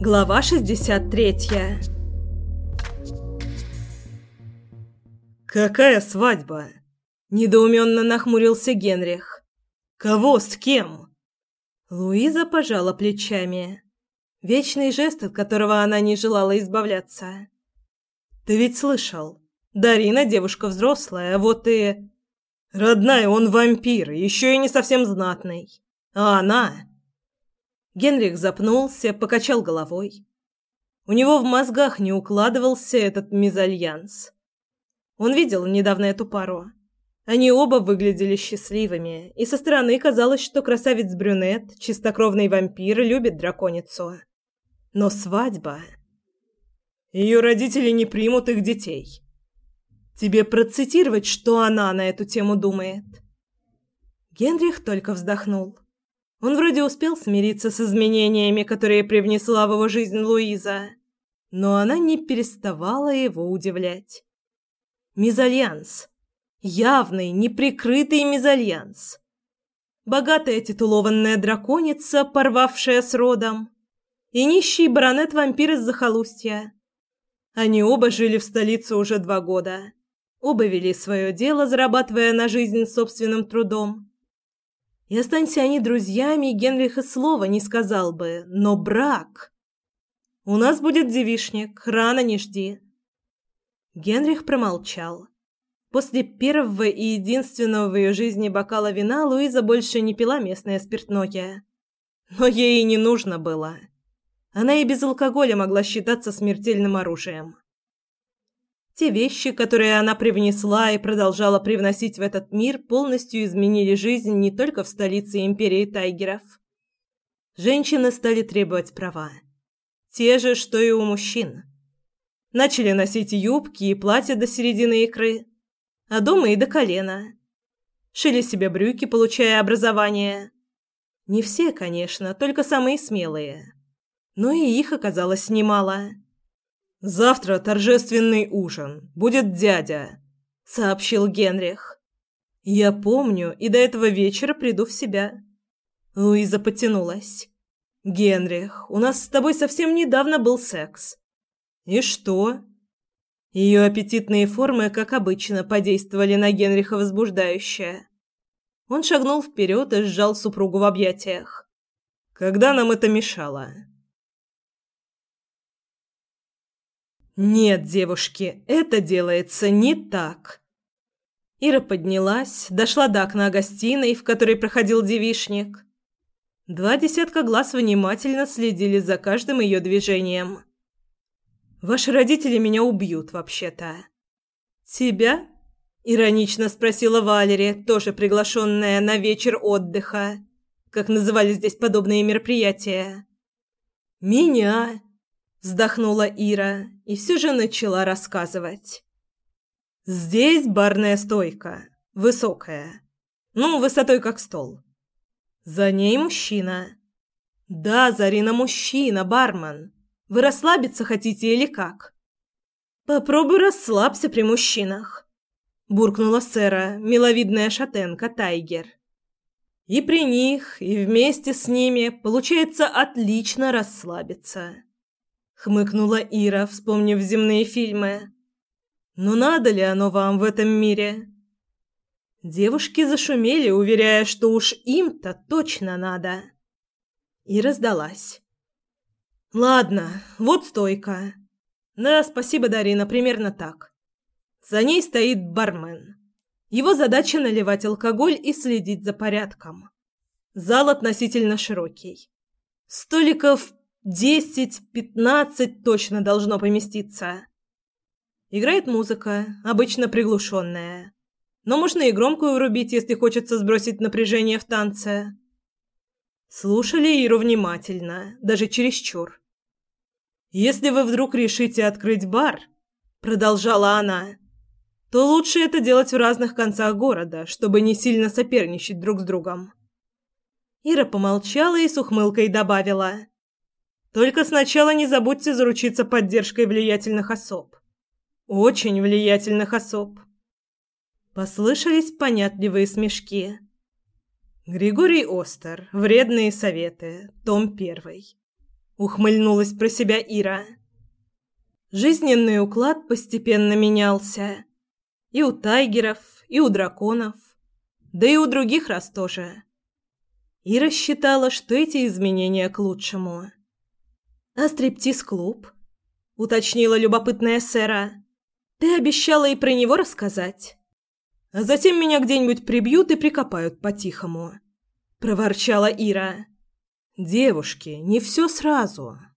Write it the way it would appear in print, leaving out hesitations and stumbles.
Глава 63. «Какая свадьба?» – недоуменно нахмурился Генрих. «Кого с кем?» Луиза пожала плечами. Вечный жест, от которого она не желала избавляться. «Ты ведь слышал? Дарина девушка взрослая, вот и...» «Родная, он вампир, еще и не совсем знатный. А она...» Генрих запнулся, покачал головой. У него в мозгах не укладывался этот мезальянс. Он видел недавно эту пару. Они оба выглядели счастливыми, и со стороны казалось, что красавец-брюнет, чистокровный вампир, любит драконицу. Но свадьба... Ее родители не примут их детей. Тебе процитировать, что она на эту тему думает? Генрих только вздохнул. Он вроде успел смириться с изменениями, которые привнесла в его жизнь Луиза, но она не переставала его удивлять. Мезальянс. Явный, неприкрытый мезальянс. Богатая титулованная драконица, порвавшая с родом, и нищий баронет-вампир из захолустья. Они оба жили в столице уже 2 года. Оба вели свое дело, зарабатывая на жизнь собственным трудом. И останься они друзьями, Генрих и слова не сказал бы, но брак... «У нас будет девичник, рано не жди». Генрих промолчал. После первого и единственного в ее жизни бокала вина Луиза больше не пила местное спиртное. Но ей и не нужно было. Она и без алкоголя могла считаться смертельным оружием. Те вещи, которые она привнесла и продолжала привносить в этот мир, полностью изменили жизнь не только в столице империи Тайгеров. Женщины стали требовать права. Те же, что и у мужчин. Начали носить юбки и платья до середины икры, а дома и до колена. Шили себе брюки, получая образование. Не все, конечно, только самые смелые. Но и их оказалось немало. «Завтра торжественный ужин. Будет дядя», — сообщил Генрих. «Я помню, и до этого вечера приду в себя». Луиза потянулась. «Генрих, у нас с тобой совсем недавно был секс». «И что?» Ее аппетитные формы, как обычно, подействовали на Генриха возбуждающе. Он шагнул вперед и сжал супругу в объятиях. «Когда нам это мешало?» «Нет, девушки, это делается не так». Ира поднялась, дошла до окна гостиной, в которой проходил девичник. 2 десятка глаз внимательно следили за каждым ее движением. «Ваши родители меня убьют, вообще-то». «Тебя?» – иронично спросила Валерия, тоже приглашенная на вечер отдыха, как называли здесь подобные мероприятия. «Меня?» Вздохнула Ира и все же начала рассказывать. Здесь барная стойка, высокая, высотой как стол. За ней мужчина. Да, Зарина, мужчина, бармен. Вы расслабиться хотите или как? Попробуй расслабься при мужчинах, буркнула Сэра, миловидная шатенка Тайгер. И при них, и вместе с ними получается отлично расслабиться. Хмыкнула Ира, вспомнив земные фильмы. «Но надо ли оно вам в этом мире?» Девушки зашумели, уверяя, что уж им-то точно надо. Ира сдалась. «Ладно, вот стойка. Да, спасибо, Дарина, примерно так. За ней стоит бармен. Его задача наливать алкоголь и следить за порядком. Зал относительно широкий. Столиков 10-15 точно должно поместиться. Играет музыка, обычно приглушенная. Но можно и громкую врубить, если хочется сбросить напряжение в танце. Слушали Иру внимательно, даже чересчур. «Если вы вдруг решите открыть бар, — продолжала она, — то лучше это делать в разных концах города, чтобы не сильно соперничать друг с другом». Ира помолчала и с ухмылкой добавила: «Только сначала не забудьте заручиться поддержкой влиятельных особ. Очень влиятельных особ». Послышались понятливые смешки. Григорий Остер. Вредные советы. Том 1. – ухмыльнулась про себя Ира. Жизненный уклад постепенно менялся. И у тайгеров, и у драконов, да и у других рас тоже. Ира считала, что эти изменения к лучшему. «А стриптиз-клуб?» – уточнила любопытная Сэра. «Ты обещала и про него рассказать. А затем меня где-нибудь прибьют и прикопают по-тихому», – проворчала Ира. «Девушки, не все сразу.